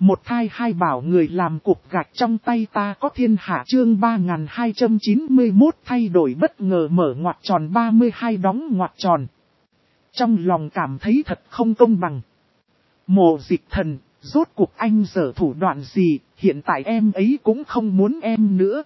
Một thai hai bảo người làm cục gạch trong tay ta có thiên hạ chương 3291 thay đổi bất ngờ mở ngoặc tròn 32 đóng ngoặc tròn. Trong lòng cảm thấy thật không công bằng. Mộ Dịch Thần, rốt cuộc anh giở thủ đoạn gì, hiện tại em ấy cũng không muốn em nữa.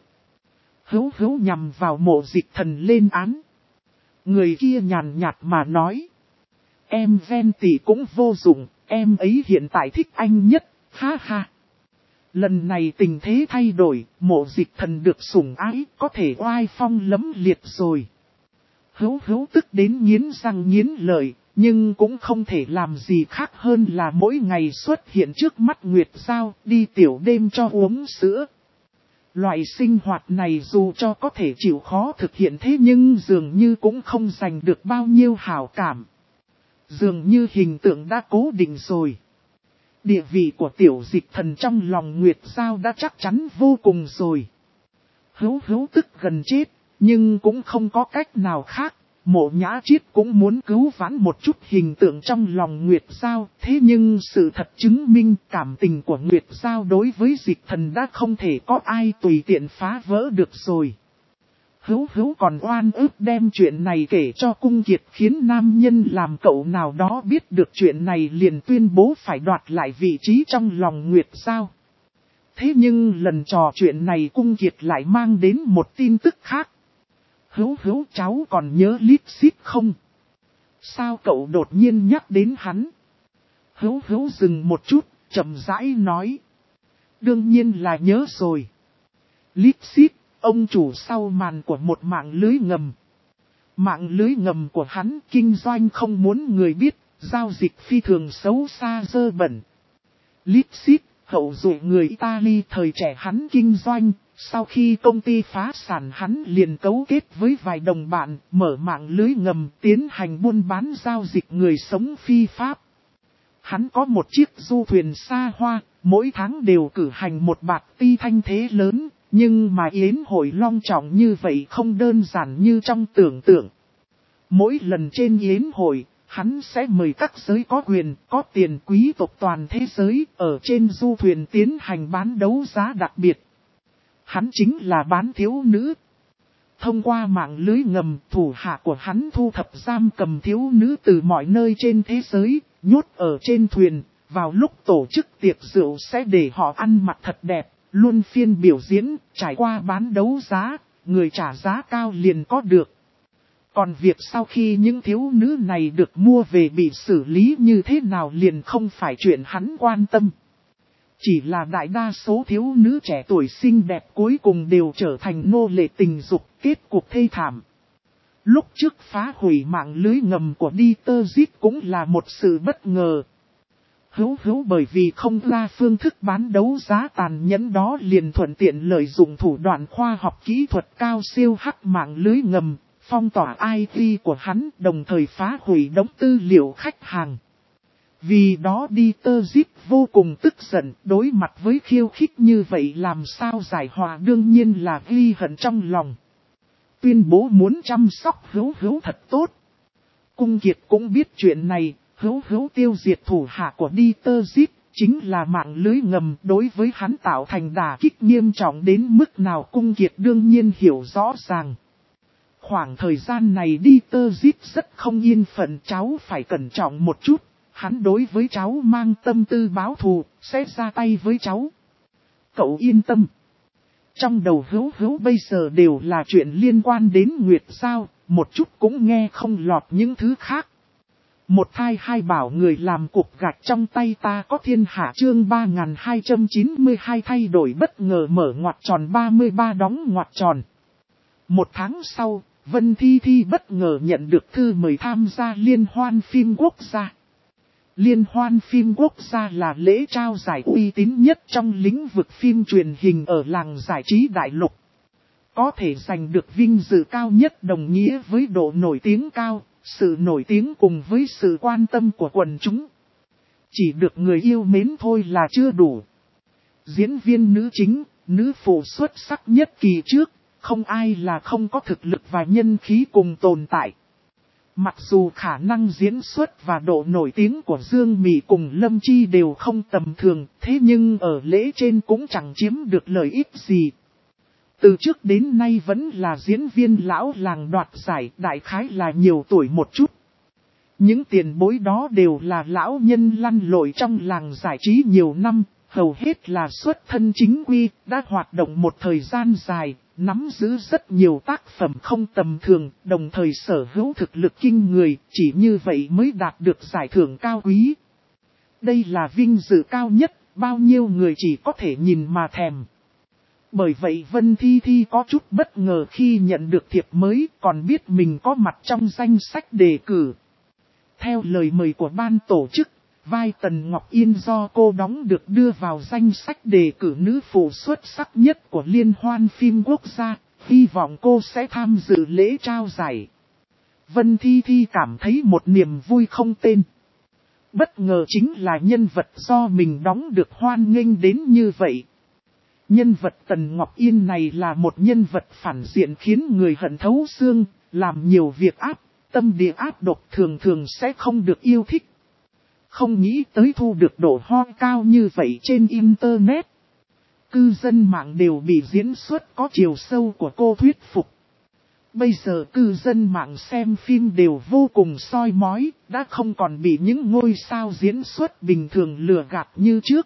Hữu nhằm vào Mộ Dịch Thần lên án. Người kia nhàn nhạt mà nói. Em ven tỉ cũng vô dụng, em ấy hiện tại thích anh nhất, ha ha. Lần này tình thế thay đổi, Mộ Dịch Thần được sủng ái, có thể oai phong lẫm liệt rồi. Hữu tức đến nghiến răng nghiến lợi, nhưng cũng không thể làm gì khác hơn là mỗi ngày xuất hiện trước mắt Nguyệt Giao, đi tiểu đêm cho uống sữa. Loại sinh hoạt này dù cho có thể chịu khó thực hiện thế nhưng dường như cũng không giành được bao nhiêu hảo cảm. Dường như hình tượng đã cố định rồi. Địa vị của Tiểu Dịch Thần trong lòng Nguyệt Giao đã chắc chắn vô cùng rồi. Hữu tức gần chết, nhưng cũng không có cách nào khác. Mộ Nhã Chiết cũng muốn cứu vãn một chút hình tượng trong lòng Nguyệt Giao. Thế nhưng sự thật chứng minh cảm tình của Nguyệt Giao đối với Dịch Thần đã không thể có ai tùy tiện phá vỡ được rồi. Hữu còn oan ức đem chuyện này kể cho Cung Kiệt khiến nam nhân làm cậu nào đó biết được chuyện này liền tuyên bố phải đoạt lại vị trí trong lòng Nguyệt Giao. Thế nhưng lần trò chuyện này Cung Kiệt lại mang đến một tin tức khác. Hữu cháu còn nhớ Lít Xít không? Sao cậu đột nhiên nhắc đến hắn? Hữu dừng một chút, chậm rãi nói. Đương nhiên là nhớ rồi. Lít Xít, ông chủ sau màn của một mạng lưới ngầm. Mạng lưới ngầm của hắn kinh doanh không muốn người biết, giao dịch phi thường xấu xa dơ bẩn. Lít Xít, hậu duệ người Italy thời trẻ hắn kinh doanh. Sau khi công ty phá sản hắn liền cấu kết với vài đồng bạn, mở mạng lưới ngầm tiến hành buôn bán giao dịch người sống phi pháp. Hắn có một chiếc du thuyền xa hoa, mỗi tháng đều cử hành một bạt ti thanh thế lớn, nhưng mà yến hội long trọng như vậy không đơn giản như trong tưởng tượng. Mỗi lần trên yến hội, hắn sẽ mời các giới có quyền, có tiền quý tộc toàn thế giới ở trên du thuyền tiến hành bán đấu giá đặc biệt. Hắn chính là bán thiếu nữ. Thông qua mạng lưới ngầm, thủ hạ của hắn thu thập giam cầm thiếu nữ từ mọi nơi trên thế giới, nhốt ở trên thuyền. Vào lúc tổ chức tiệc rượu sẽ để họ ăn mặc thật đẹp, luôn phiên biểu diễn, trải qua bán đấu giá, người trả giá cao liền có được. Còn việc sau khi những thiếu nữ này được mua về bị xử lý như thế nào liền không phải chuyện hắn quan tâm. Chỉ là đại đa số thiếu nữ trẻ tuổi xinh đẹp cuối cùng đều trở thành nô lệ tình dục, kết cục thê thảm. Lúc trước phá hủy mạng lưới ngầm của Dieter Zit cũng là một sự bất ngờ. Hữu bởi vì không ra phương thức bán đấu giá tàn nhẫn đó liền thuận tiện lợi dụng thủ đoạn khoa học kỹ thuật cao siêu hack mạng lưới ngầm, phong tỏa IP của hắn đồng thời phá hủy đống tư liệu khách hàng. Vì đó Dieter Zit vô cùng tức giận, đối mặt với khiêu khích như vậy làm sao giải hòa đương nhiên là ghi hận trong lòng. Tuyên bố muốn chăm sóc Hữu thật tốt. Cung Kiệt cũng biết chuyện này, Hữu tiêu diệt thủ hạ của Dieter Zit, chính là mạng lưới ngầm đối với hắn tạo thành đả kích nghiêm trọng đến mức nào Cung Kiệt đương nhiên hiểu rõ ràng. Khoảng thời gian này Dieter Zit rất không yên phận cháu phải cẩn trọng một chút. Hắn đối với cháu mang tâm tư báo thù, sẽ ra tay với cháu. Cậu yên tâm. Trong đầu Hữu bây giờ đều là chuyện liên quan đến Nguyệt Giao, một chút cũng nghe không lọt những thứ khác. Một thai hai bảo người làm cục gạch trong tay ta có thiên hạ chương 3292 thay đổi bất ngờ mở ngoặc tròn 33 đóng ngoặc tròn. Một tháng sau, Vân Thi bất ngờ nhận được thư mời tham gia liên hoan phim quốc gia. Liên hoan phim quốc gia là lễ trao giải uy tín nhất trong lĩnh vực phim truyền hình ở làng giải trí đại lục. Có thể giành được vinh dự cao nhất đồng nghĩa với độ nổi tiếng cao, sự nổi tiếng cùng với sự quan tâm của quần chúng. Chỉ được người yêu mến thôi là chưa đủ. Diễn viên nữ chính, nữ phụ xuất sắc nhất kỳ trước, không ai là không có thực lực và nhân khí cùng tồn tại. Mặc dù khả năng diễn xuất và độ nổi tiếng của Dương Mị cùng Lâm Chi đều không tầm thường, thế nhưng ở lễ trên cũng chẳng chiếm được lợi ích gì. Từ trước đến nay vẫn là diễn viên lão làng đoạt giải, đại khái là nhiều tuổi một chút. Những tiền bối đó đều là lão nhân lăn lội trong làng giải trí nhiều năm, hầu hết là xuất thân chính quy, đã hoạt động một thời gian dài, nắm giữ rất nhiều tác phẩm không tầm thường, đồng thời sở hữu thực lực kinh người, chỉ như vậy mới đạt được giải thưởng cao quý. Đây là vinh dự cao nhất, bao nhiêu người chỉ có thể nhìn mà thèm. Bởi vậy Vân Thi Thi có chút bất ngờ khi nhận được thiệp mới, còn biết mình có mặt trong danh sách đề cử. Theo lời mời của ban tổ chức, vai Tần Ngọc Yên do cô đóng được đưa vào danh sách đề cử nữ phụ xuất sắc nhất của Liên hoan phim quốc gia, hy vọng cô sẽ tham dự lễ trao giải. Vân Thi Thi cảm thấy một niềm vui không tên. Bất ngờ chính là nhân vật do mình đóng được hoan nghênh đến như vậy. Nhân vật Tần Ngọc Yên này là một nhân vật phản diện khiến người hận thấu xương, làm nhiều việc tâm địa ác độc thường thường sẽ không được yêu thích. Không nghĩ tới thu được độ hot cao như vậy trên Internet. Cư dân mạng đều bị diễn xuất có chiều sâu của cô thuyết phục. Bây giờ cư dân mạng xem phim đều vô cùng soi mói, đã không còn bị những ngôi sao diễn xuất bình thường lừa gạt như trước.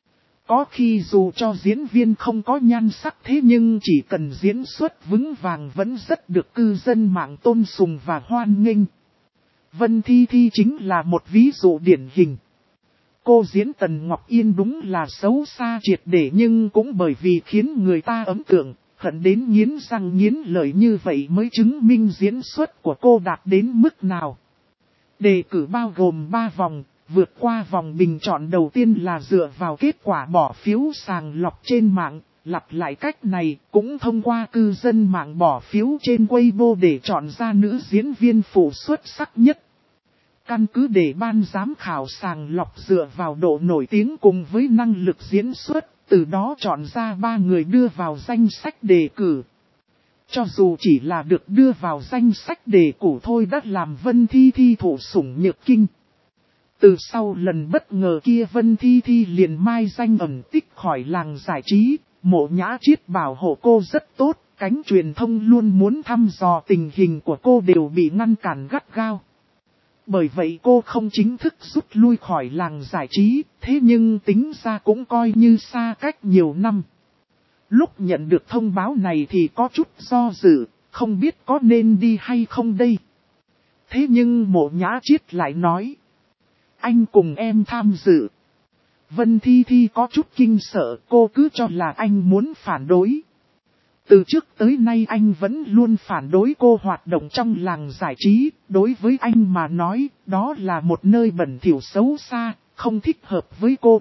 Có khi dù cho diễn viên không có nhan sắc thế nhưng chỉ cần diễn xuất vững vàng vẫn rất được cư dân mạng tôn sùng và hoan nghênh. Vân Thi Thi chính là một ví dụ điển hình. Cô diễn Tần Ngọc Yên đúng là xấu xa triệt để nhưng cũng bởi vì khiến người ta ấn tượng, hận đến nghiến răng nghiến lợi như vậy mới chứng minh diễn xuất của cô đạt đến mức nào. Đề cử bao gồm 3 vòng. Vượt qua vòng bình chọn đầu tiên là dựa vào kết quả bỏ phiếu sàng lọc trên mạng, lặp lại cách này cũng thông qua cư dân mạng bỏ phiếu trên Weibo để chọn ra nữ diễn viên phụ xuất sắc nhất. Căn cứ để ban giám khảo sàng lọc dựa vào độ nổi tiếng cùng với năng lực diễn xuất, từ đó chọn ra 3 người đưa vào danh sách đề cử. Cho dù chỉ là được đưa vào danh sách đề cử thôi đã làm Vân Thi Thi thụ sủng nhược kinh. Từ sau lần bất ngờ kia Vân Thi Thi liền mai danh ẩn tích khỏi làng giải trí, Mộ Nhã Chiết bảo hộ cô rất tốt, cánh truyền thông luôn muốn thăm dò tình hình của cô đều bị ngăn cản gắt gao. Bởi vậy cô không chính thức rút lui khỏi làng giải trí, thế nhưng tính ra cũng coi như xa cách nhiều năm. Lúc nhận được thông báo này thì có chút do dự, không biết có nên đi hay không đây. Thế nhưng Mộ Nhã Chiết lại nói. Anh cùng em tham dự. Vân Thi Thi có chút kinh sợ, cô cứ cho là anh muốn phản đối. Từ trước tới nay anh vẫn luôn phản đối cô hoạt động trong làng giải trí, đối với anh mà nói, đó là một nơi bẩn thỉu xấu xa, không thích hợp với cô.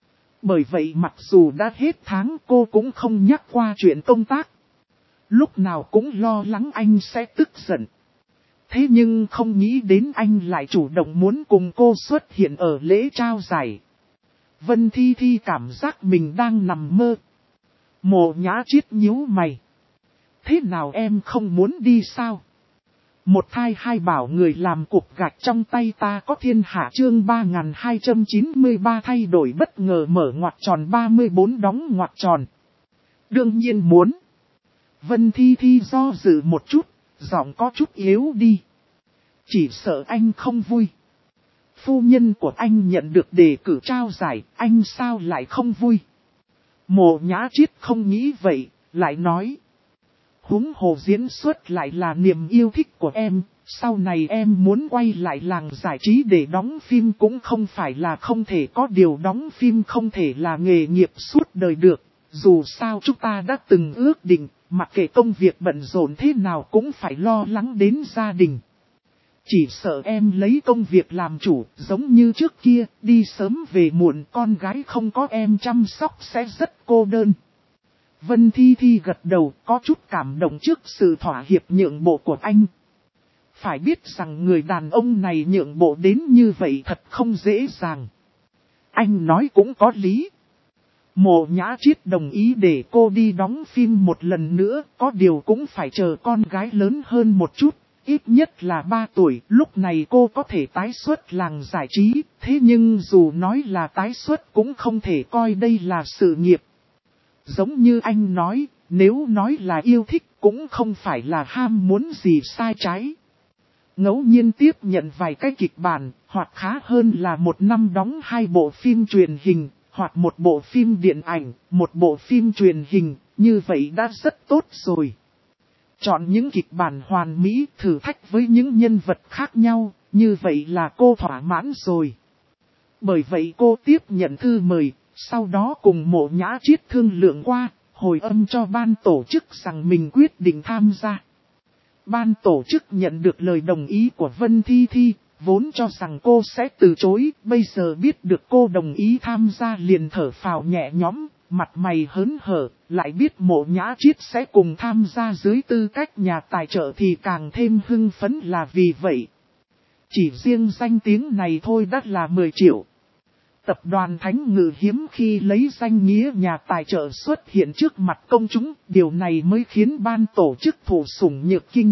Bởi vậy mặc dù đã hết tháng cô cũng không nhắc qua chuyện công tác. Lúc nào cũng lo lắng anh sẽ tức giận. Thế nhưng không nghĩ đến anh lại chủ động muốn cùng cô xuất hiện ở lễ trao giải. Vân Thi Thi cảm giác mình đang nằm mơ. Mộ Nhã Chiết nhíu mày. Thế nào em không muốn đi sao? Một thai hai bảo người làm cục gạch trong tay ta có thiên hạ chương 3293 thay đổi bất ngờ mở ngoặc tròn 34 đóng ngoặc tròn. Đương nhiên muốn. Vân Thi Thi do dự một chút, giọng có chút yếu đi. Chỉ sợ anh không vui. Phu nhân của anh nhận được đề cử trao giải, anh sao lại không vui? Mộ Nhã Chiết không nghĩ vậy, lại nói. Huống hồ diễn xuất lại là niềm yêu thích của em, sau này em muốn quay lại làng giải trí để đóng phim cũng không phải là không thể, có điều đóng phim không thể là nghề nghiệp suốt đời được. Dù sao chúng ta đã từng ước định, mặc kệ công việc bận rộn thế nào cũng phải lo lắng đến gia đình. Chỉ sợ em lấy công việc làm chủ, giống như trước kia, đi sớm về muộn, con gái không có em chăm sóc sẽ rất cô đơn. Vân Thi Thi gật đầu, có chút cảm động trước sự thỏa hiệp nhượng bộ của anh. Phải biết rằng người đàn ông này nhượng bộ đến như vậy thật không dễ dàng. Anh nói cũng có lý. Mộ Nhã Chiết đồng ý để cô đi đóng phim một lần nữa, có điều cũng phải chờ con gái lớn hơn một chút. ít nhất là 3 tuổi, lúc này cô có thể tái xuất làng giải trí, thế nhưng dù nói là tái xuất cũng không thể coi đây là sự nghiệp. Giống như anh nói, nếu nói là yêu thích cũng không phải là ham muốn gì sai trái. Ngẫu nhiên tiếp nhận vài cái kịch bản, hoặc khá hơn là một năm đóng 2 bộ phim truyền hình, hoặc một bộ phim điện ảnh, một bộ phim truyền hình, như vậy đã rất tốt rồi. Chọn những kịch bản hoàn mỹ, thử thách với những nhân vật khác nhau, như vậy là cô thỏa mãn rồi. Bởi vậy cô tiếp nhận thư mời, sau đó cùng Mộ Nhã Chiết thương lượng qua, hồi âm cho ban tổ chức rằng mình quyết định tham gia. Ban tổ chức nhận được lời đồng ý của Vân Thi Thi, vốn cho rằng cô sẽ từ chối, bây giờ biết được cô đồng ý tham gia liền thở phào nhẹ nhõm, mặt mày hớn hở, lại biết Mộ Nhã Chiết sẽ cùng tham gia dưới tư cách nhà tài trợ thì càng thêm hưng phấn là vì vậy. Chỉ riêng danh tiếng này thôi đã là 10 triệu. Tập đoàn Thánh Ngự hiếm khi lấy danh nghĩa nhà tài trợ xuất hiện trước mặt công chúng, điều này mới khiến ban tổ chức thụ sủng nhược kinh.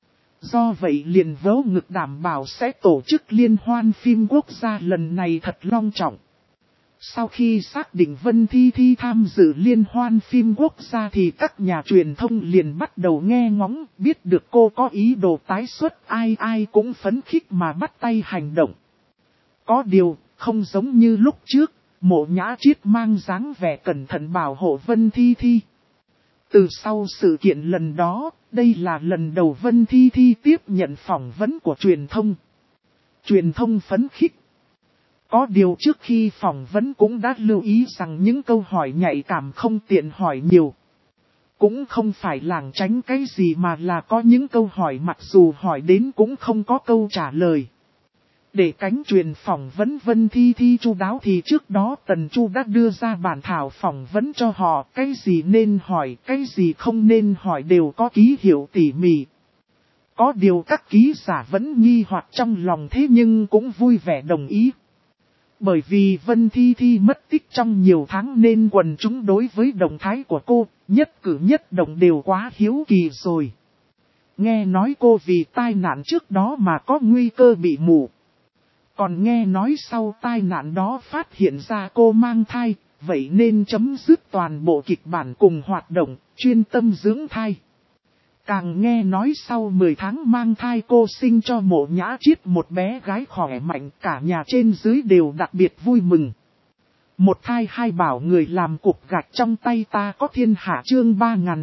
Do vậy liền vớ ngực đảm bảo sẽ tổ chức liên hoan phim quốc gia lần này thật long trọng. Sau khi xác định Vân Thi Thi tham dự liên hoan phim quốc gia thì các nhà truyền thông liền bắt đầu nghe ngóng, biết được cô có ý đồ tái xuất, ai cũng phấn khích mà bắt tay hành động. Có điều, không giống như lúc trước, Mộ Nhã Chiết mang dáng vẻ cẩn thận bảo hộ Vân Thi Thi. Từ sau sự kiện lần đó, đây là lần đầu Vân Thi Thi tiếp nhận phỏng vấn của truyền thông. Truyền thông phấn khích. Có điều trước khi phỏng vấn cũng đã lưu ý rằng những câu hỏi nhạy cảm không tiện hỏi nhiều. Cũng không phải lảng tránh cái gì mà là có những câu hỏi mặc dù hỏi đến cũng không có câu trả lời. Để cánh truyền phỏng vấn Vân Thi Thi chu đáo thì trước đó Tần Chu đã đưa ra bản thảo phỏng vấn cho họ, cái gì nên hỏi, cái gì không nên hỏi đều có ký hiệu tỉ mỉ. Có điều các ký giả vẫn nghi hoặc trong lòng thế nhưng cũng vui vẻ đồng ý. Bởi vì Vân Thi Thi mất tích trong nhiều tháng nên quần chúng đối với động thái của cô, nhất cử nhất động đều quá hiếu kỳ rồi. Nghe nói cô vì tai nạn trước đó mà có nguy cơ bị mù. Còn nghe nói sau tai nạn đó phát hiện ra cô mang thai, vậy nên chấm dứt toàn bộ kịch bản cùng hoạt động, chuyên tâm dưỡng thai. Càng nghe nói sau 10 tháng mang thai cô sinh cho Mộ Nhã Chiết một bé gái khỏe mạnh, cả nhà trên dưới đều đặc biệt vui mừng. Một thai hai bảo người làm cục gạch trong tay ta có thiên hạ chương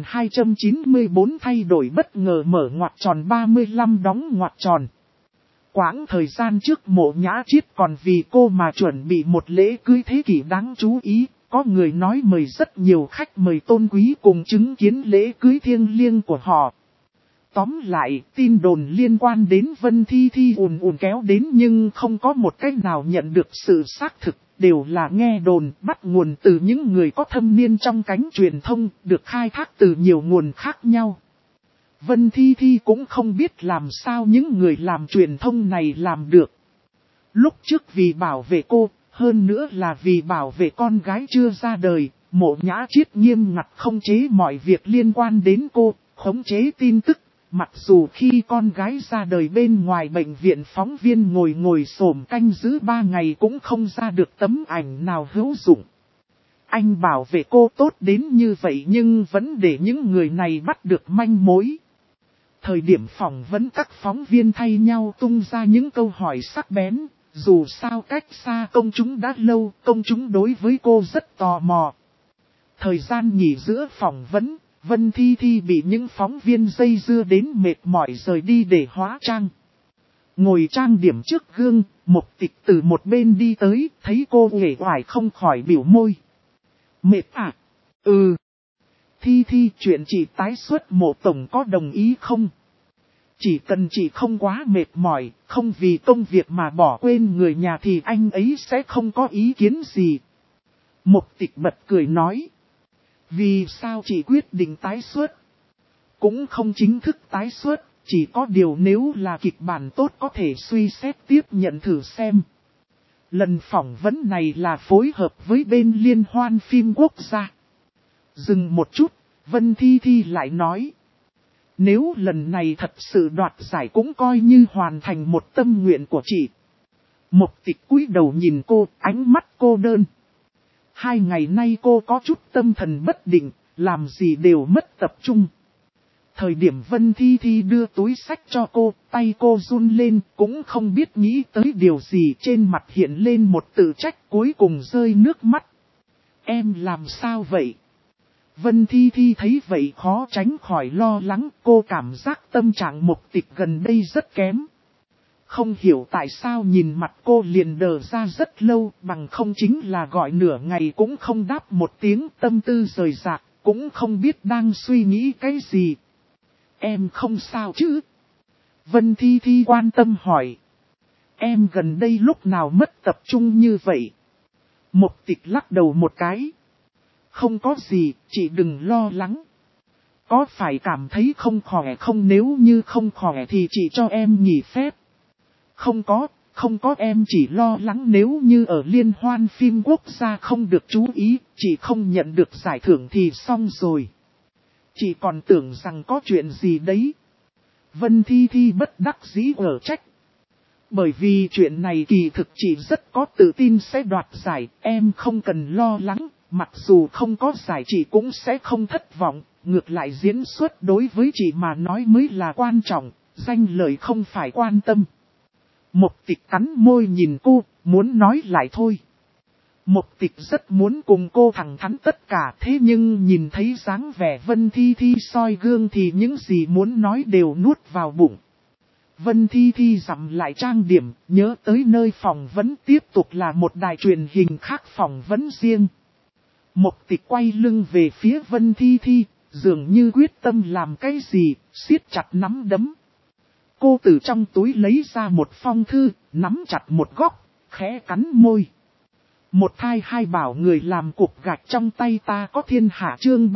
3294 thay đổi bất ngờ mở ngoặc tròn 35 đóng ngoặc tròn. Quãng thời gian trước Mộ Nhã Chiết còn vì cô mà chuẩn bị một lễ cưới thế kỷ đáng chú ý, có người nói mời rất nhiều khách mời tôn quý cùng chứng kiến lễ cưới thiêng liêng của họ. Tóm lại, tin đồn liên quan đến Vân Thi Thi ùn kéo đến nhưng không có một cách nào nhận được sự xác thực, đều là nghe đồn bắt nguồn từ những người có thâm niên trong cánh truyền thông, được khai thác từ nhiều nguồn khác nhau. Vân Thi Thi cũng không biết làm sao những người làm truyền thông này làm được. Lúc trước vì bảo vệ cô, hơn nữa là vì bảo vệ con gái chưa ra đời, Mộ Nhã Chiết nghiêm ngặt khống chế mọi việc liên quan đến cô, khống chế tin tức. Mặc dù khi con gái ra đời bên ngoài bệnh viện phóng viên ngồi xổm canh giữ 3 ngày cũng không ra được tấm ảnh nào hữu dụng. Anh bảo vệ cô tốt đến như vậy nhưng vẫn để những người này bắt được manh mối. Thời điểm phỏng vấn các phóng viên thay nhau tung ra những câu hỏi sắc bén, dù sao cách xa công chúng đã lâu, công chúng đối với cô rất tò mò. Thời gian nghỉ giữa phỏng vấn, Vân Thi Thi bị những phóng viên dây dưa đến mệt mỏi rời đi để hóa trang. Ngồi trang điểm trước gương, Mộc Tịch từ một bên đi tới, thấy cô uể oải không khỏi biểu môi. Mệt à? Ừ. Thi Thi, chuyện chị tái xuất Mộ tổng có đồng ý không? Chỉ cần chị không quá mệt mỏi, không vì công việc mà bỏ quên người nhà thì anh ấy sẽ không có ý kiến gì. Mộc Tịch bật cười nói. Vì sao chị quyết định tái xuất? Cũng không chính thức tái xuất, chỉ có điều nếu là kịch bản tốt có thể suy xét tiếp nhận thử xem. Lần phỏng vấn này là phối hợp với bên liên hoan phim quốc gia. Dừng một chút, Vân Thi Thi lại nói. Nếu lần này thật sự đoạt giải cũng coi như hoàn thành một tâm nguyện của chị. Mục Tịch cúi đầu nhìn cô, ánh mắt cô đơn. 2 ngày nay cô có chút tâm thần bất định, làm gì đều mất tập trung. Thời điểm Vân Thi Thi đưa túi sách cho cô, tay cô run lên, cũng không biết nghĩ tới điều gì, trên mặt hiện lên một tự trách, cuối cùng rơi nước mắt. Em làm sao vậy? Vân Thi Thi thấy vậy khó tránh khỏi lo lắng, cô cảm giác tâm trạng Mục Tịch gần đây rất kém. Không hiểu tại sao nhìn mặt cô liền đờ ra rất lâu, bằng không chính là gọi nửa ngày cũng không đáp một tiếng, tâm tư rời rạc, cũng không biết đang suy nghĩ cái gì. Em không sao chứ? Vân Thi Thi quan tâm hỏi. Em gần đây lúc nào mất tập trung như vậy? Mục Tịch lắc đầu một cái. Không có gì, chị đừng lo lắng. Có phải cảm thấy không khỏe không, nếu như không khỏe thì chị cho em nghỉ phép. Không có, em chỉ lo lắng nếu như ở liên hoan phim quốc gia không được chú ý, chị không nhận được giải thưởng thì xong rồi. Chị còn tưởng rằng có chuyện gì đấy. Vân Thi Thi bất đắc dĩ ở trách. Bởi vì chuyện này kỳ thực chị rất có tự tin sẽ đoạt giải, em không cần lo lắng, mặc dù không có giải chị cũng sẽ không thất vọng, ngược lại diễn xuất đối với chị mà nói mới là quan trọng, danh lợi không phải quan tâm. Mục Tịch cắn môi nhìn cô, muốn nói lại thôi. Mục Tịch rất muốn cùng cô thẳng thắn tất cả, thế nhưng nhìn thấy dáng vẻ Vân Thi Thi soi gương thì những gì muốn nói đều nuốt vào bụng. Vân Thi Thi dặm lại trang điểm, nhớ tới nơi phỏng vấn tiếp tục là một đài truyền hình khác phỏng vấn riêng. Mục Tịch quay lưng về phía Vân Thi Thi, dường như quyết tâm làm cái gì, siết chặt nắm đấm. Cô từ trong túi lấy ra một phong thư, nắm chặt một góc, khẽ cắn môi. Một thai hai bảo người làm cục gạch trong tay ta có thiên hạ, chương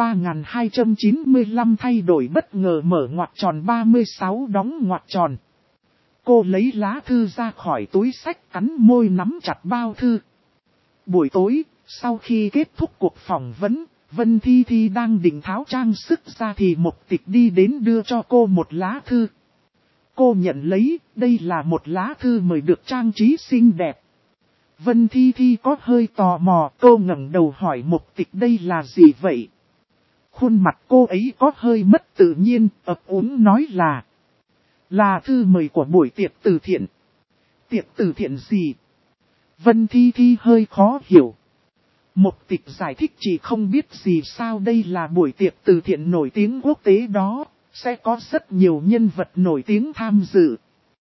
3295 thay đổi bất ngờ mở ngoặc tròn 36 đóng ngoặc tròn. Cô lấy lá thư ra khỏi túi sách, cắn môi nắm chặt bao thư. Buổi tối, sau khi kết thúc cuộc phỏng vấn, Vân Thi Thi đang định tháo trang sức ra thì Mục Tịch đi đến đưa cho cô một lá thư. Cô nhận lấy, đây là một lá thư mời được trang trí xinh đẹp. Vân Thi Thi có hơi tò mò, cô ngẩng đầu hỏi Mục Tịch đây là gì vậy? Khuôn mặt cô ấy có hơi mất tự nhiên, ấp úng nói là thư mời của buổi tiệc từ thiện. Tiệc từ thiện gì? Vân Thi Thi hơi khó hiểu. Mục Tịch giải thích chị không biết gì sao, đây là buổi tiệc từ thiện nổi tiếng quốc tế đó, sẽ có rất nhiều nhân vật nổi tiếng tham dự.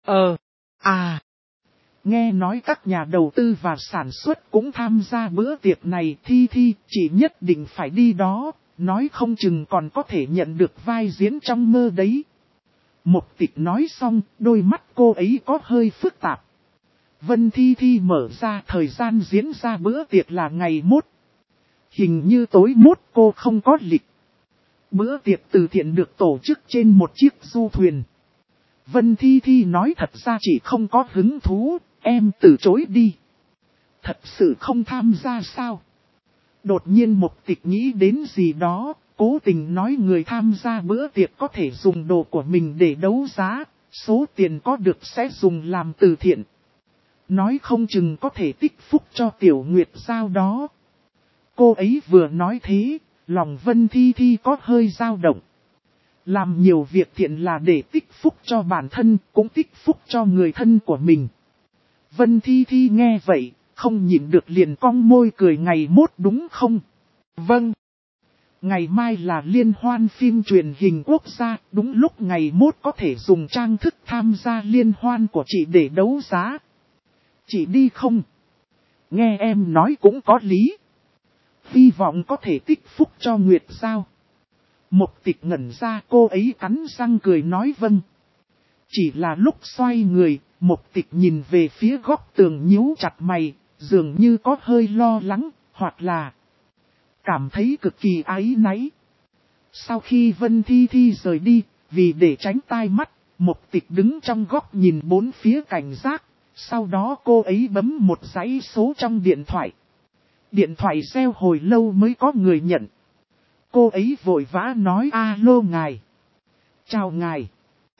Nghe nói các nhà đầu tư và sản xuất cũng tham gia bữa tiệc này, Thi Thi, chị nhất định phải đi đó, nói không chừng còn có thể nhận được vai diễn trong mơ đấy. Mục Tịch nói xong, đôi mắt cô ấy có hơi phức tạp. Vân Thi Thi mở ra thời gian diễn ra bữa tiệc là ngày mốt. Hình như tối mốt cô không có lịch. Bữa tiệc từ thiện được tổ chức trên một chiếc du thuyền. Vân Thi Thi nói thật ra chị không có hứng thú, em từ chối đi. Thật sự không tham gia sao? Đột nhiên Mục Tịch nghĩ đến gì đó, cố tình nói người tham gia bữa tiệc có thể dùng đồ của mình để đấu giá, số tiền có được sẽ dùng làm từ thiện. Nói không chừng có thể tích phúc cho Tiểu Nguyệt Giao đó. Cô ấy vừa nói thế, lòng Vân Thi Thi có hơi dao động. Làm nhiều việc thiện là để tích phúc cho bản thân, cũng tích phúc cho người thân của mình. Vân Thi Thi nghe vậy, không nhịn được liền cong môi cười, ngày mốt đúng không? Vâng. Ngày mai là liên hoan phim truyền hình quốc gia, đúng lúc ngày mốt có thể dùng trang thức tham gia liên hoan của chị để đấu giá. Chị đi không? Nghe em nói cũng có lý. Hy vọng có thể tích phúc cho Nguyệt Giao. Mục Tịch ngẩn ra, cô ấy cắn răng cười nói vâng. Chỉ là lúc xoay người, Mục Tịch nhìn về phía góc tường nhíu chặt mày, dường như có hơi lo lắng, hoặc là cảm thấy cực kỳ áy náy. Sau khi Vân Thi Thi rời đi, vì để tránh tai mắt, Mục Tịch đứng trong góc nhìn bốn phía cảnh giác. Sau đó cô ấy bấm một dãy số trong điện thoại. Điện thoại reo hồi lâu mới có người nhận. Cô ấy vội vã nói alo ngài. Chào ngài.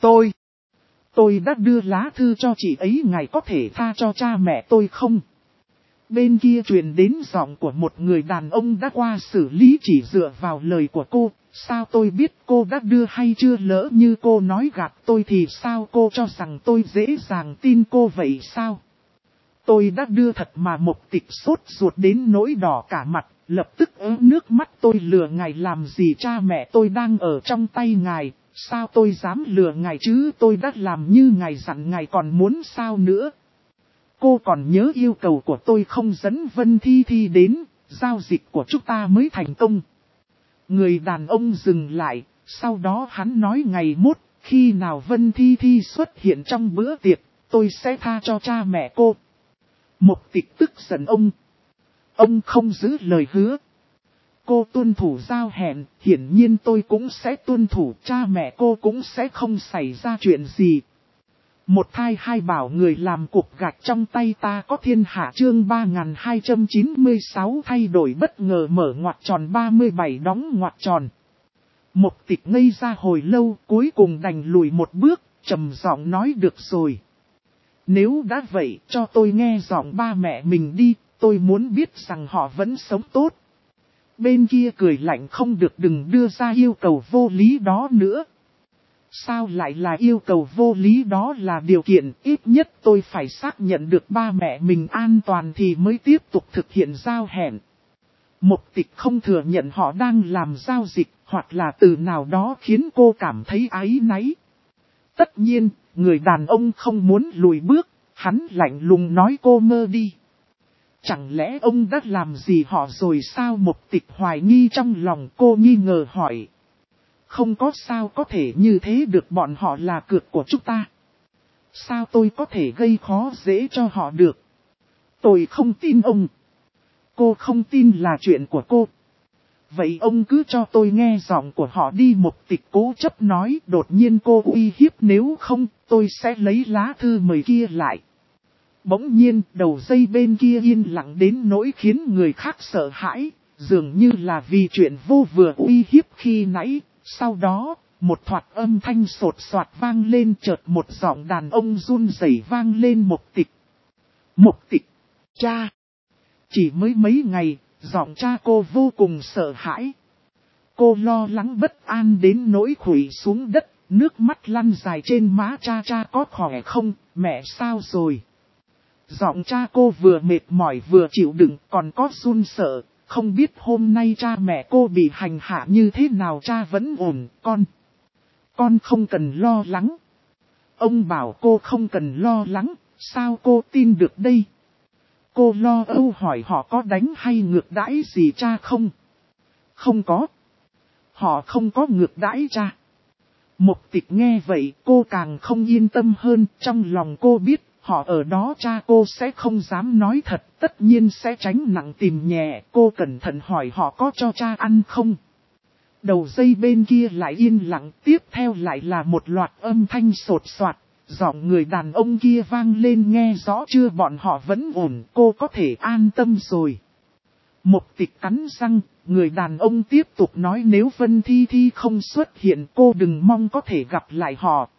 Tôi đã đưa lá thư cho chị ấy, ngài có thể tha cho cha mẹ tôi không? Bên kia truyền đến giọng của một người đàn ông đã qua xử lý chỉ dựa vào lời của cô. Sao tôi biết cô đã đưa hay chưa, lỡ như cô nói gạt tôi thì sao, cô cho rằng tôi dễ dàng tin cô vậy sao? Tôi đã đưa thật mà. Mục Tịch sốt ruột đến nỗi đỏ cả mặt, lập tức nước mắt. Tôi lừa ngài làm gì, cha mẹ tôi đang ở trong tay ngài, sao tôi dám lừa ngài chứ, tôi đã làm như ngài dặn, ngài còn muốn sao nữa? Cô còn nhớ yêu cầu của tôi không, dẫn Vân Thi Thi đến, giao dịch của chúng ta mới thành công. Người đàn ông dừng lại, sau đó hắn nói ngày mốt, khi nào Vân Thi Thi xuất hiện trong bữa tiệc, tôi sẽ tha cho cha mẹ cô. Mục Tịch tức giận, ông không giữ lời hứa. Cô tuân thủ giao hẹn, hiển nhiên tôi cũng sẽ tuân thủ, cha mẹ cô cũng sẽ không xảy ra chuyện gì. Một thai hai bảo, người làm cục gạch trong tay ta có thiên hạ. Chương 3296 thay đổi bất ngờ mở ngoặc tròn 37 đóng ngoặc tròn. Mục Tịch ngây ra hồi lâu, cuối cùng đành lùi một bước, trầm giọng nói được rồi. Nếu đã vậy, cho tôi nghe giọng ba mẹ mình đi, tôi muốn biết rằng họ vẫn sống tốt. Bên kia cười lạnh, không được, đừng đưa ra yêu cầu vô lý đó nữa. Sao lại là yêu cầu vô lý, đó là điều kiện, ít nhất tôi phải xác nhận được ba mẹ mình an toàn thì mới tiếp tục thực hiện giao hẹn. Mục Tịch không thừa nhận họ đang làm giao dịch, hoặc là từ nào đó khiến cô cảm thấy áy náy. Tất nhiên, người đàn ông không muốn lùi bước, hắn lạnh lùng nói cô mơ đi. Chẳng lẽ ông đã làm gì họ rồi sao? Mục Tịch hoài nghi trong lòng, cô nghi ngờ hỏi. Không có, sao có thể như thế được, bọn họ là cược của chúng ta. Sao tôi có thể gây khó dễ cho họ được? Tôi không tin ông. Cô không tin là chuyện của cô. Vậy ông cứ cho tôi nghe giọng của họ đi. Mục Tịch cố chấp nói. Đột nhiên cô uy hiếp, nếu không tôi sẽ lấy lá thư mời kia lại. Bỗng nhiên đầu dây bên kia yên lặng đến nỗi khiến người khác sợ hãi, dường như là vì chuyện vô vừa uy hiếp khi nãy. Sau đó, một thoạt âm thanh sột soạt vang lên, chợt một giọng đàn ông run rẩy vang lên. Mục Tịch. Mục Tịch, cha. Chỉ mới mấy ngày, giọng cha cô vô cùng sợ hãi. Cô lo lắng bất an đến nỗi khuỵu xuống đất, nước mắt lăn dài trên má. Cha có khỏe không, mẹ sao rồi? Giọng cha cô vừa mệt mỏi vừa chịu đựng, còn có run sợ. Không biết hôm nay cha mẹ cô bị hành hạ như thế nào. Cha vẫn ổn, con không cần lo lắng. Ông bảo cô không cần lo lắng, sao cô tin được đây? Cô lo âu hỏi họ có đánh hay ngược đãi gì cha không? Không có. Họ không có ngược đãi cha. Mục Tịch nghe vậy cô càng không yên tâm hơn, trong lòng cô biết. Họ ở đó cha cô sẽ không dám nói thật, tất nhiên sẽ tránh nặng tìm nhẹ. Cô cẩn thận hỏi họ có cho cha ăn không? Đầu dây bên kia lại yên lặng, tiếp theo lại là một loạt âm thanh sột soạt. Giọng người đàn ông kia vang lên, nghe rõ chưa, bọn họ vẫn ổn, cô có thể an tâm rồi. Mục Tịch cắn răng, người đàn ông tiếp tục nói, nếu Vân Thi Thi không xuất hiện cô đừng mong có thể gặp lại họ.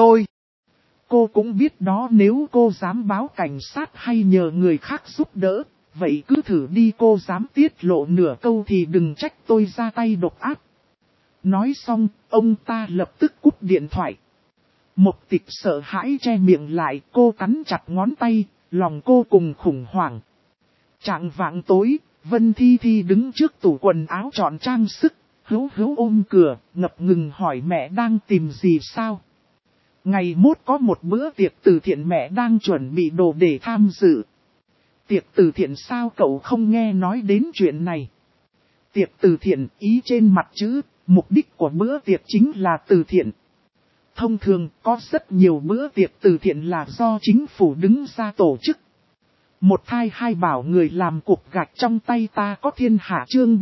Cô cũng biết đó, nếu cô dám báo cảnh sát hay nhờ người khác giúp đỡ, vậy cứ thử đi, cô dám tiết lộ nửa câu thì đừng trách tôi ra tay độc ác. Nói xong, ông ta lập tức cúp điện thoại. Mục Tịch sợ hãi che miệng lại, cô cắn chặt ngón tay, lòng cô cùng khủng hoảng. Trạng vạng tối, Vân Thi Thi đứng trước tủ quần áo chọn trang sức, hữu ôm cửa, ngập ngừng hỏi mẹ đang tìm gì sao? Ngày mốt có một bữa tiệc từ thiện, mẹ đang chuẩn bị đồ để tham dự. Tiệc từ thiện sao cậu không nghe nói đến chuyện này? Tiệc từ thiện, ý trên mặt chữ, mục đích của bữa tiệc chính là từ thiện. Thông thường có rất nhiều bữa tiệc từ thiện là do chính phủ đứng ra tổ chức. Một thai hai bảo, người làm cục gạch trong tay ta có thiên hạ. Chương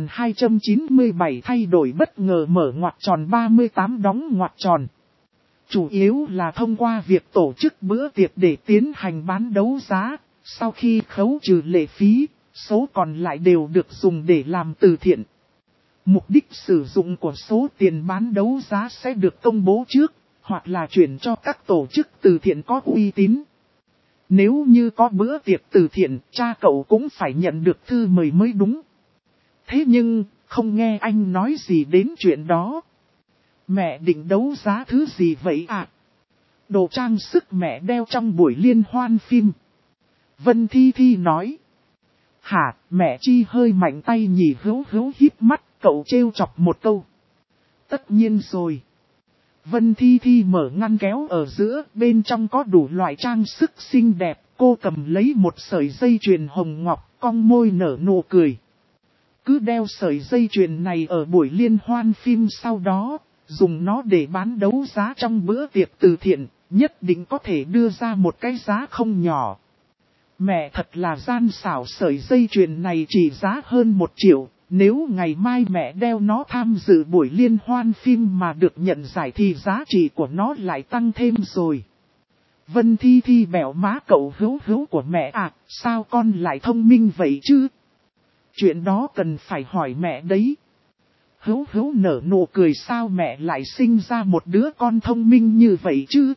3297 thay đổi bất ngờ mở ngoặc tròn 38 đóng ngoặc tròn. Chủ yếu là thông qua việc tổ chức bữa tiệc để tiến hành bán đấu giá, sau khi khấu trừ lệ phí, số còn lại đều được dùng để làm từ thiện. Mục đích sử dụng của số tiền bán đấu giá sẽ được công bố trước, hoặc là chuyển cho các tổ chức từ thiện có uy tín. Nếu như có bữa tiệc từ thiện, cha cậu cũng phải nhận được thư mời mới đúng. Thế nhưng, không nghe anh nói gì đến chuyện đó. Mẹ định đấu giá thứ gì vậy ạ? Đồ trang sức mẹ đeo trong buổi liên hoan phim. Vân Thi Thi nói. Hả, mẹ Chi hơi mạnh tay nhỉ hữu híp mắt, cậu trêu chọc một câu. Tất nhiên rồi. Vân Thi Thi mở ngăn kéo ở giữa, bên trong có đủ loại trang sức xinh đẹp, cô cầm lấy một sợi dây chuyền hồng ngọc, cong môi nở nụ cười. Cứ đeo sợi dây chuyền này ở buổi liên hoan phim sau đó, dùng nó để bán đấu giá trong bữa tiệc từ thiện, nhất định có thể đưa ra một cái giá không nhỏ. Mẹ thật là gian xảo, sợi dây chuyền này chỉ giá hơn 1 triệu, nếu ngày mai mẹ đeo nó tham dự buổi liên hoan phim mà được nhận giải thì giá trị của nó lại tăng thêm rồi. Vân Thi Thi bẻo má cậu hữu của mẹ à, sao con lại thông minh vậy chứ? Chuyện đó cần phải hỏi mẹ đấy. Hữu nở nụ cười, sao mẹ lại sinh ra một đứa con thông minh như vậy chứ?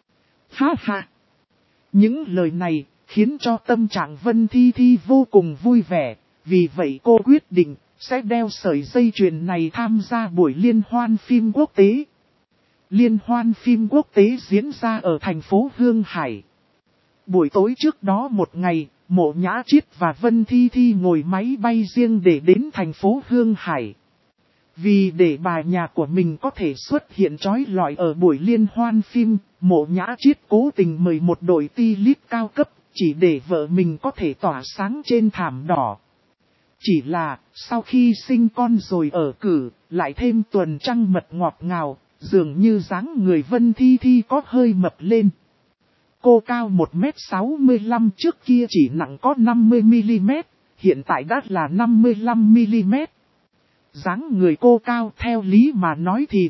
Ha ha! Những lời này khiến cho tâm trạng Vân Thi Thi vô cùng vui vẻ, vì vậy cô quyết định sẽ đeo sợi dây chuyền này tham gia buổi liên hoan phim quốc tế. Liên hoan phim quốc tế diễn ra ở thành phố Hương Hải. Buổi tối trước đó một ngày, Mộ Nhã Chiết và Vân Thi Thi ngồi máy bay riêng để đến thành phố Hương Hải. Vì để bà nhà của mình có thể xuất hiện chói lọi ở buổi liên hoan phim, Mộ Nhã Chiết cố tình mời một đội ti-lít cao cấp, chỉ để vợ mình có thể tỏa sáng trên thảm đỏ. Chỉ là, sau khi sinh con rồi ở cử, lại thêm tuần trăng mật ngọt ngào, dường như dáng người Vân Thi Thi có hơi mập lên. Cô cao 1m65, trước kia chỉ nặng có 50mm, hiện tại đã là 55mm. Dáng người cô cao, theo lý mà nói thì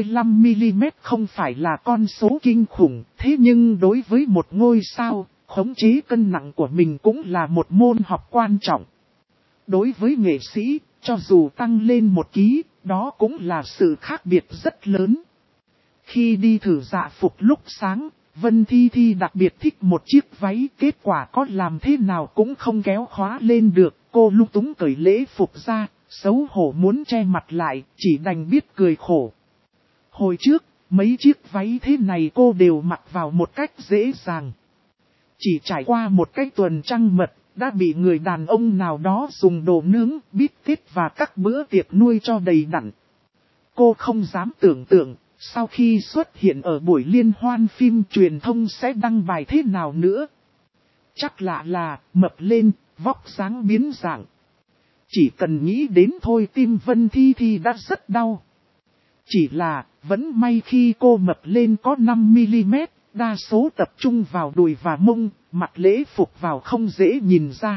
55mm không phải là con số kinh khủng, thế nhưng đối với một ngôi sao, khống chế cân nặng của mình cũng là một môn học quan trọng. Đối với nghệ sĩ, cho dù tăng lên 1 ký, đó cũng là sự khác biệt rất lớn. Khi đi thử dạ phục lúc sáng, Vân Thi Thi đặc biệt thích một chiếc váy, kết quả có làm thế nào cũng không kéo khóa lên được, cô lung túng cởi lễ phục ra, xấu hổ muốn che mặt lại, chỉ đành biết cười khổ. Hồi trước, mấy chiếc váy thế này cô đều mặc vào một cách dễ dàng. Chỉ trải qua một cái tuần trăng mật, đã bị người đàn ông nào đó dùng đồ nướng, bít tết và các bữa tiệc nuôi cho đầy đặn. Cô không dám tưởng tượng, sau khi xuất hiện ở buổi liên hoan phim truyền thông sẽ đăng bài thế nào nữa. Chắc là mập lên, vóc dáng biến dạng. Chỉ cần nghĩ đến thôi tim Vân Thi Thi đã rất đau. Chỉ là, vẫn may khi cô mập lên có 5mm, đa số tập trung vào đùi và mông, mặc lễ phục vào không dễ nhìn ra.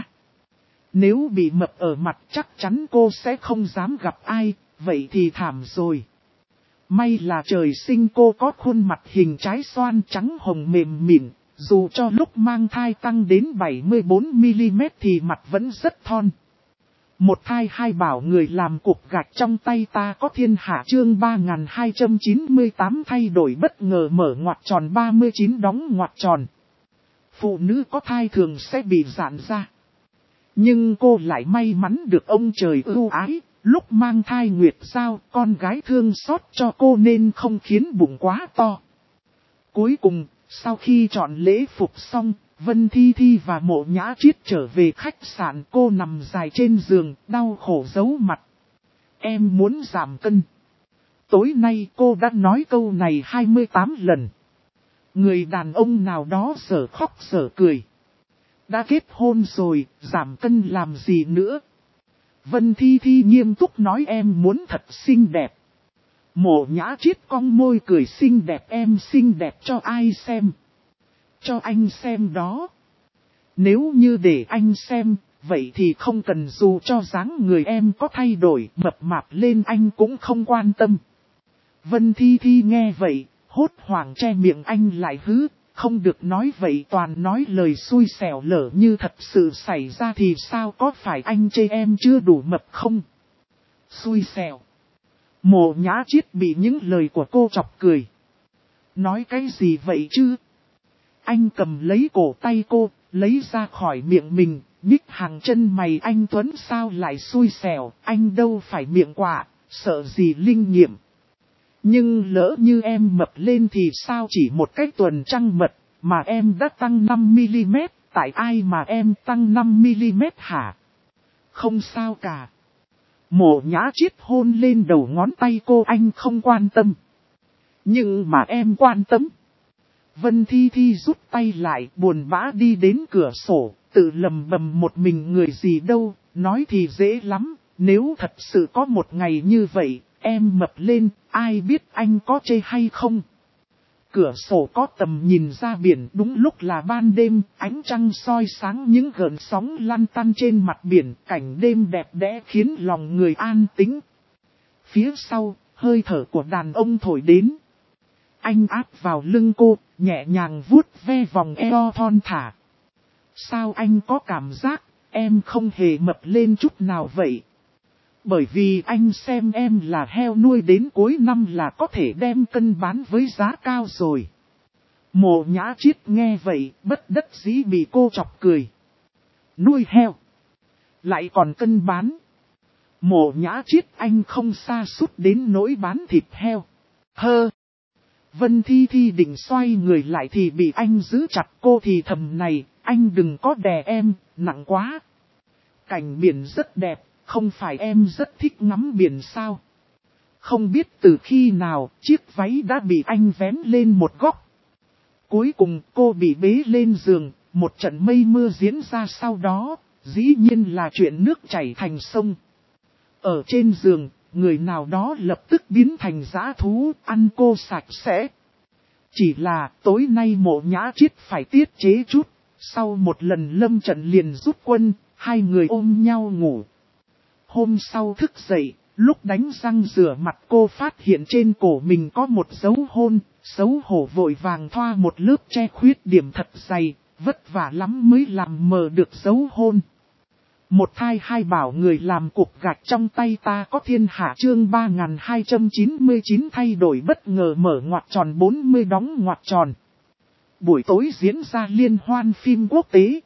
Nếu bị mập ở mặt chắc chắn cô sẽ không dám gặp ai, vậy thì thảm rồi. May là trời sinh cô có khuôn mặt hình trái xoan trắng hồng mềm mịn, dù cho lúc mang thai tăng đến 74mm thì mặt vẫn rất thon. Một thai hai bảo người làm cục gạch trong tay ta có thiên hạ chương 3298 thay đổi bất ngờ mở ngoặc tròn 39 đóng ngoặc tròn. Phụ nữ có thai thường sẽ bị giãn ra. Nhưng cô lại may mắn được ông trời ưu ái, lúc mang thai nguyệt giao con gái thương xót cho cô nên không khiến bụng quá to. Cuối cùng, sau khi chọn lễ phục xong, Vân Thi Thi và Mộ Nhã Chiết trở về khách sạn, cô nằm dài trên giường, đau khổ giấu mặt. Em muốn giảm cân. Tối nay cô đã nói câu này 28 lần. Người đàn ông nào đó sở khóc sở cười. Đã kết hôn rồi, giảm cân làm gì nữa? Vân Thi Thi nghiêm túc nói em muốn thật xinh đẹp. Mộ Nhã Chiết cong môi cười xinh đẹp, em xinh đẹp cho ai xem? Cho anh xem đó. Nếu như để anh xem, vậy thì không cần, dù cho dáng người em có thay đổi mập mạp lên anh cũng không quan tâm. Vân Thi Thi nghe vậy, hốt hoảng che miệng anh lại hứ, không được nói vậy, toàn nói lời xui xẻo, lỡ như thật sự xảy ra thì sao, có phải anh chê em chưa đủ mập không? Xui xẻo. Mộ Nhã Chiết bị những lời của cô chọc cười. Nói cái gì vậy chứ? Anh cầm lấy cổ tay cô, lấy ra khỏi miệng mình, nhích hàng chân mày. Anh Tuấn sao lại xui xẻo, anh đâu phải miệng quạ, sợ gì linh nghiệm. Nhưng lỡ như em mập lên thì sao, chỉ một cái tuần trăng mật mà em đã tăng 5mm, tại ai mà em tăng 5mm hả? Không sao cả. Mộ Nhã Chiết hôn lên đầu ngón tay cô. Anh không quan tâm. Nhưng mà em quan tâm. Vân Thi Thi rút tay lại, buồn bã đi đến cửa sổ, tự lầm bầm một mình. Người gì đâu, nói thì dễ lắm, nếu thật sự có một ngày như vậy, em mập lên, ai biết anh có chê hay không? Cửa sổ có tầm nhìn ra biển, đúng lúc là ban đêm, ánh trăng soi sáng những gợn sóng lăn tăn trên mặt biển, cảnh đêm đẹp đẽ khiến lòng người an tĩnh. Phía sau, hơi thở của đàn ông thổi đến. Anh áp vào lưng cô, nhẹ nhàng vuốt ve vòng eo thon thả. Sao anh có cảm giác, em không hề mập lên chút nào vậy? Bởi vì anh xem em là heo nuôi, đến cuối năm là có thể đem cân bán với giá cao rồi. Mộ Nhã Chiết nghe vậy, bất đắc dĩ bị cô chọc cười. Nuôi heo, lại còn cân bán. Mộ Nhã Chiết, anh không sa sút đến nỗi bán thịt heo. Hơ! Vân Thi Thi định xoay người lại thì bị anh giữ chặt. Cô thì thầm này, anh đừng có đè em, nặng quá. Cảnh biển rất đẹp, không phải em rất thích ngắm biển sao? Không biết từ khi nào, chiếc váy đã bị anh vén lên một góc. Cuối cùng cô bị bế lên giường, một trận mây mưa diễn ra sau đó, dĩ nhiên là chuyện nước chảy thành sông. Ở trên giường, người nào đó lập tức biến thành dã thú, ăn cô sạch sẽ. Chỉ là tối nay Mộ Nhã Chiết phải tiết chế chút, sau một lần lâm trận liền rút quân, hai người ôm nhau ngủ. Hôm sau thức dậy, lúc đánh răng rửa mặt cô phát hiện trên cổ mình có một dấu hôn, xấu hổ vội vàng thoa một lớp che khuyết điểm thật dày, vất vả lắm mới làm mờ được dấu hôn. Một thai hai bảo người làm cục gạch trong tay ta có thiên hạ. Chương 3299 thay đổi bất ngờ mở ngoặc tròn 40 đóng ngoặc tròn. Buổi tối diễn ra liên hoan phim quốc tế.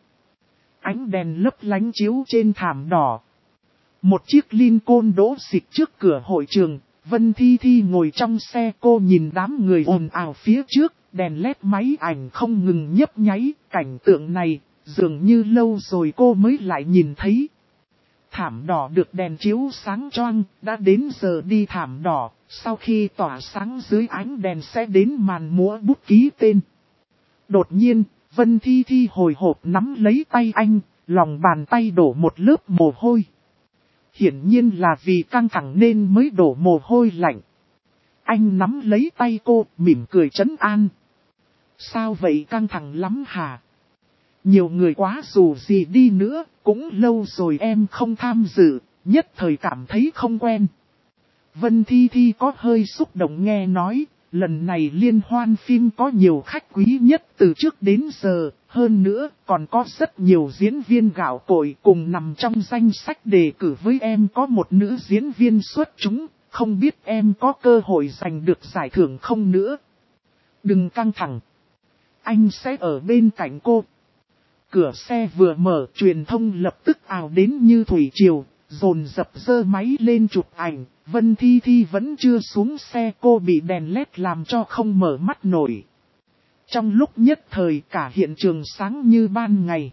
Ánh đèn lấp lánh chiếu trên thảm đỏ. Một chiếc Lincoln đỗ xịch trước cửa hội trường. Vân Thi Thi ngồi trong xe, cô nhìn đám người ồn ào phía trước, đèn led máy ảnh không ngừng nhấp nháy. Cảnh tượng này dường như lâu rồi cô mới lại nhìn thấy. Thảm đỏ được đèn chiếu sáng choang, đã đến giờ đi thảm đỏ, sau khi tỏa sáng dưới ánh đèn sẽ đến màn múa bút ký tên. Đột nhiên, Vân Thi Thi hồi hộp nắm lấy tay anh, lòng bàn tay đổ một lớp mồ hôi. Hiển nhiên là vì căng thẳng nên mới đổ mồ hôi lạnh. Anh nắm lấy tay cô, mỉm cười trấn an. Sao vậy, căng thẳng lắm hả? Nhiều người quá, dù gì đi nữa, cũng lâu rồi em không tham dự, nhất thời cảm thấy không quen. Vân Thi Thi có hơi xúc động nghe nói, lần này liên hoan phim có nhiều khách quý nhất từ trước đến giờ, hơn nữa còn có rất nhiều diễn viên gạo cội cùng nằm trong danh sách đề cử với em, có một nữ diễn viên xuất chúng, không biết em có cơ hội giành được giải thưởng không nữa. Đừng căng thẳng, anh sẽ ở bên cạnh cô. Cửa xe vừa mở, truyền thông lập tức ào đến như thủy triều, dồn dập giơ máy lên chụp ảnh. Vân Thi Thi vẫn chưa xuống xe, cô bị đèn led làm cho không mở mắt nổi. Trong lúc nhất thời cả hiện trường sáng như ban ngày.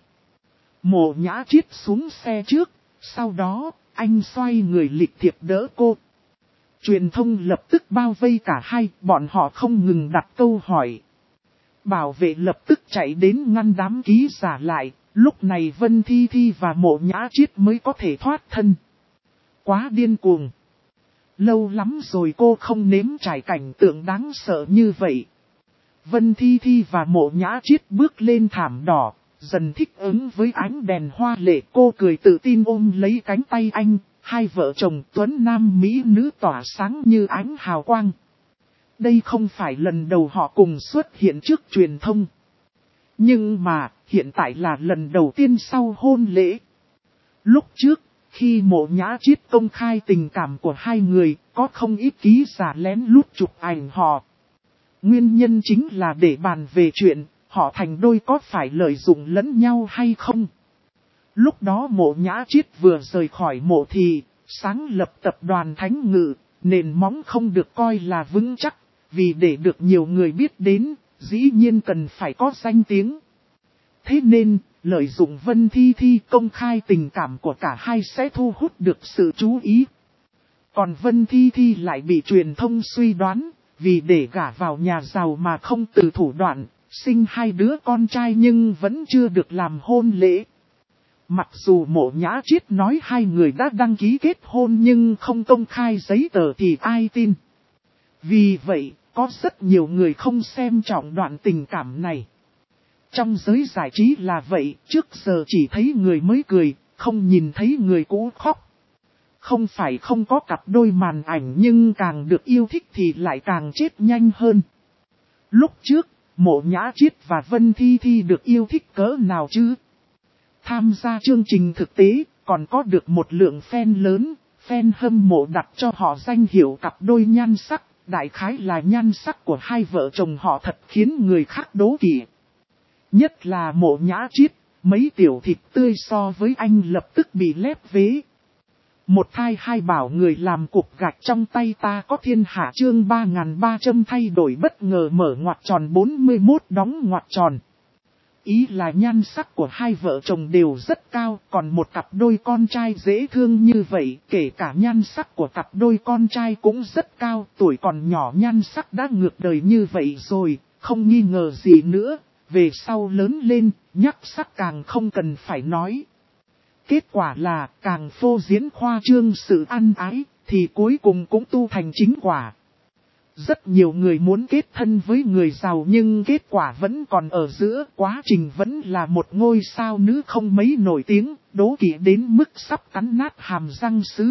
Mộ Nhã Chiết xuống xe trước, sau đó anh xoay người lịch thiệp đỡ cô. Truyền thông lập tức bao vây cả hai, bọn họ không ngừng đặt câu hỏi. Bảo vệ lập tức chạy đến ngăn đám ký giả lại, lúc này Vân Thi Thi và Mộ Nhã Chiết mới có thể thoát thân. Quá điên cuồng. Lâu lắm rồi cô không nếm trải cảnh tượng đáng sợ như vậy. Vân Thi Thi và Mộ Nhã Chiết bước lên thảm đỏ, dần thích ứng với ánh đèn hoa lệ. Cô cười tự tin ôm lấy cánh tay anh, hai vợ chồng tuấn nam mỹ nữ tỏa sáng như ánh hào quang. Đây không phải lần đầu họ cùng xuất hiện trước truyền thông. Nhưng mà, hiện tại là lần đầu tiên sau hôn lễ. Lúc trước, Khi Mộ Nhã Chiết công khai tình cảm của hai người, có không ít ký giả lén lút chụp ảnh họ. Nguyên nhân chính là để bàn về chuyện, họ thành đôi có phải lợi dụng lẫn nhau hay không. Lúc đó Mộ Nhã Chiết vừa rời khỏi mộ thì, sáng lập tập đoàn Thánh Ngự, nền móng không được coi là vững chắc, vì để được nhiều người biết đến, dĩ nhiên cần phải có danh tiếng. Thế nên, lợi dụng Vân Thi Thi công khai tình cảm của cả hai sẽ thu hút được sự chú ý. Còn Vân Thi Thi lại bị truyền thông suy đoán, vì để gả vào nhà giàu mà không từ thủ đoạn, sinh hai đứa con trai nhưng vẫn chưa được làm hôn lễ. Mặc dù Mộ Nhã Chiết nói hai người đã đăng ký kết hôn nhưng không công khai giấy tờ thì ai tin. Vì vậy, có rất nhiều người không xem trọng đoạn tình cảm này. Trong giới giải trí là vậy, trước giờ chỉ thấy người mới cười, không nhìn thấy người cũ khóc. Không phải không có cặp đôi màn ảnh nhưng càng được yêu thích thì lại càng chết nhanh hơn. Lúc trước, Mộ Nhã Chiết và Vân Thi Thi được yêu thích cỡ nào chứ? Tham gia chương trình thực tế, còn có được một lượng fan lớn, fan hâm mộ đặt cho họ danh hiệu cặp đôi nhan sắc, đại khái là nhan sắc của hai vợ chồng họ thật khiến người khác đố kỵ. Nhất là Mộ Nhã Chiết, mấy tiểu thịt tươi so với anh lập tức bị lép vế. Một thai hai bảo người làm cục gạch trong tay ta có thiên hạ chương 3300 thay đổi bất ngờ mở ngoặc tròn 41 đóng ngoặc tròn. Ý là nhan sắc của hai vợ chồng đều rất cao, còn một cặp đôi con trai dễ thương như vậy, kể cả nhan sắc của cặp đôi con trai cũng rất cao, tuổi còn nhỏ nhan sắc đã ngược đời như vậy rồi, không nghi ngờ gì nữa, về sau lớn lên, nhắc sắc càng không cần phải nói. Kết quả là, càng phô diễn khoa trương sự ăn ái, thì cuối cùng cũng tu thành chính quả. Rất nhiều người muốn kết thân với người giàu nhưng kết quả vẫn còn ở giữa, quá trình vẫn là một ngôi sao nữ không mấy nổi tiếng, đố kỵ đến mức sắp cắn nát hàm răng sứ.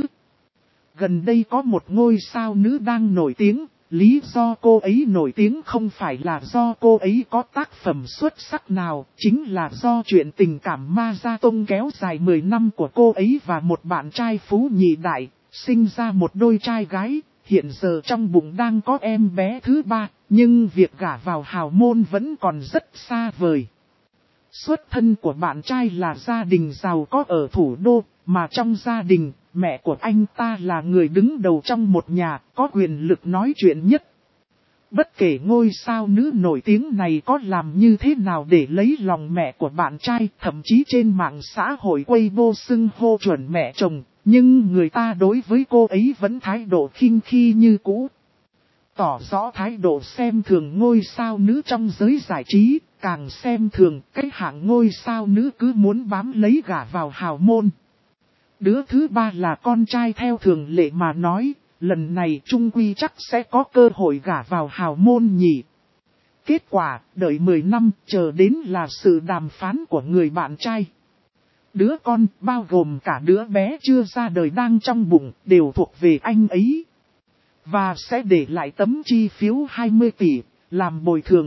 Gần đây có một ngôi sao nữ đang nổi tiếng, lý do cô ấy nổi tiếng không phải là do cô ấy có tác phẩm xuất sắc nào, chính là do chuyện tình cảm ma gia tông kéo dài 10 năm của cô ấy và một bạn trai phú nhị đại, sinh ra một đôi trai gái. Hiện giờ trong bụng đang có em bé thứ ba, nhưng việc gả vào hào môn vẫn còn rất xa vời. Xuất thân của bạn trai là gia đình giàu có ở thủ đô, mà trong gia đình, mẹ của anh ta là người đứng đầu trong một nhà, có quyền lực nói chuyện nhất. Bất kể ngôi sao nữ nổi tiếng này có làm như thế nào để lấy lòng mẹ của bạn trai, thậm chí trên mạng xã hội Weibo xưng hô chuẩn mẹ chồng, nhưng người ta đối với cô ấy vẫn thái độ khinh khi như cũ. Tỏ rõ thái độ xem thường ngôi sao nữ trong giới giải trí, càng xem thường cái hạng ngôi sao nữ cứ muốn bám lấy gả vào hào môn. Đứa thứ ba là con trai theo thường lệ mà nói, lần này trung quy chắc sẽ có cơ hội gả vào hào môn nhỉ. Kết quả, đợi 10 năm, chờ đến là sự đàm phán của người bạn trai. Đứa con, bao gồm cả đứa bé chưa ra đời đang trong bụng, đều thuộc về anh ấy. Và sẽ để lại tấm chi phiếu 20 tỷ, làm bồi thường.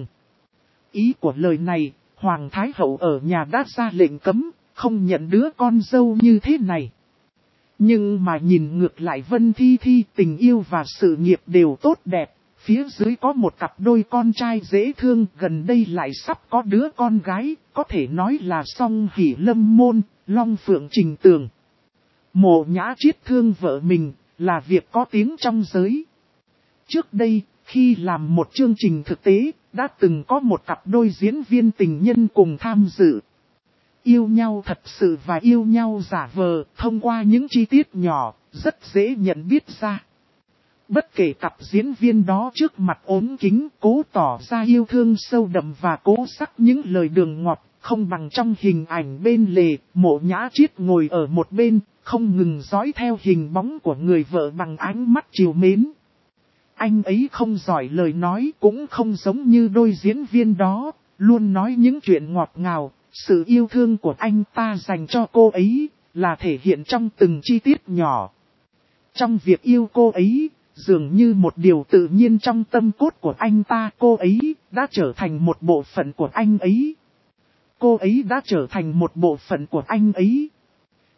Ý của lời này, Hoàng Thái Hậu ở nhà đã ra lệnh cấm, không nhận đứa con dâu như thế này. Nhưng mà nhìn ngược lại Vân Thi Thi tình yêu và sự nghiệp đều tốt đẹp, phía dưới có một cặp đôi con trai dễ thương, gần đây lại sắp có đứa con gái, có thể nói là song hỷ lâm môn, long phượng trình tường. Mộ Nhã Chiết thương vợ mình, là việc có tiếng trong giới. Trước đây, khi làm một chương trình thực tế, đã từng có một cặp đôi diễn viên tình nhân cùng tham dự. Yêu nhau thật sự và yêu nhau giả vờ, thông qua những chi tiết nhỏ, rất dễ nhận biết ra. Bất kể cặp diễn viên đó trước mặt ốm kính, cố tỏ ra yêu thương sâu đậm và cố sắc những lời đường ngọt, không bằng trong hình ảnh bên lề, Mộ Nhã Chiết ngồi ở một bên, không ngừng dõi theo hình bóng của người vợ bằng ánh mắt trìu mến. Anh ấy không giỏi lời nói, cũng không giống như đôi diễn viên đó, luôn nói những chuyện ngọt ngào. Sự yêu thương của anh ta dành cho cô ấy, là thể hiện trong từng chi tiết nhỏ. Trong việc yêu cô ấy, dường như một điều tự nhiên trong tâm cốt của anh ta, cô ấy đã trở thành một bộ phận của anh ấy. Cô ấy đã trở thành một bộ phận của anh ấy.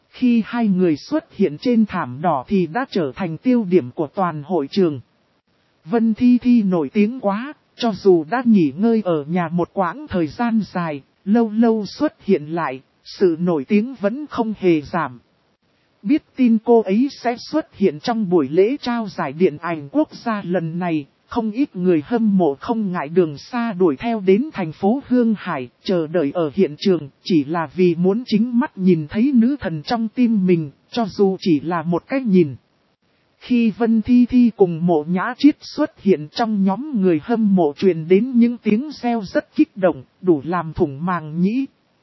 Khi hai người xuất hiện trên thảm đỏ thì đã trở thành tiêu điểm của toàn hội trường. Vân Thi Thi nổi tiếng quá, cho dù đã nghỉ ngơi ở nhà một quãng thời gian dài, lâu lâu xuất hiện lại, sự nổi tiếng vẫn không hề giảm. Biết tin cô ấy sẽ xuất hiện trong buổi lễ trao giải điện ảnh quốc gia lần này, không ít người hâm mộ không ngại đường xa đuổi theo đến thành phố Hương Hải, chờ đợi ở hiện trường, chỉ là vì muốn chính mắt nhìn thấy nữ thần trong tim mình, cho dù chỉ là một cái nhìn. Khi Vân Thi Thi cùng Mộ Nhã Chiết xuất hiện trong nhóm người hâm mộ truyền đến những tiếng reo rất kích động, đủ làm thủng màng nhĩ.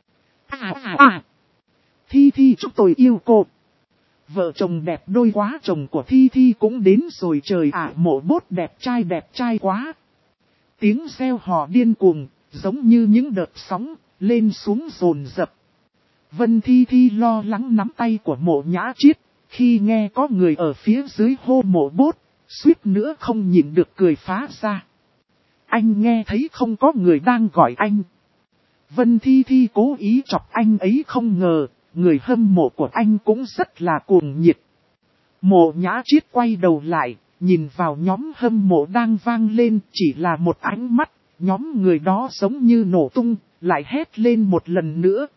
Thi Thi chúng tôi yêu cô. Vợ chồng đẹp đôi quá, chồng của Thi Thi cũng đến rồi, trời ạ, Mộ Bốt đẹp trai quá. Tiếng reo hò điên cuồng, giống như những đợt sóng, lên xuống dồn dập. Vân Thi Thi lo lắng nắm tay của Mộ Nhã Chiết, khi nghe có người ở phía dưới hô Mộ Bốt, suýt nữa không nhịn được cười phá ra. Anh nghe thấy không, có người đang gọi anh. Vân Thi Thi cố ý chọc anh ấy, không ngờ, người hâm mộ của anh cũng rất là cuồng nhiệt. Mộ Nhã Chiết quay đầu lại, nhìn vào nhóm hâm mộ đang vang lên, chỉ là một ánh mắt, nhóm người đó giống như nổ tung, lại hét lên một lần nữa,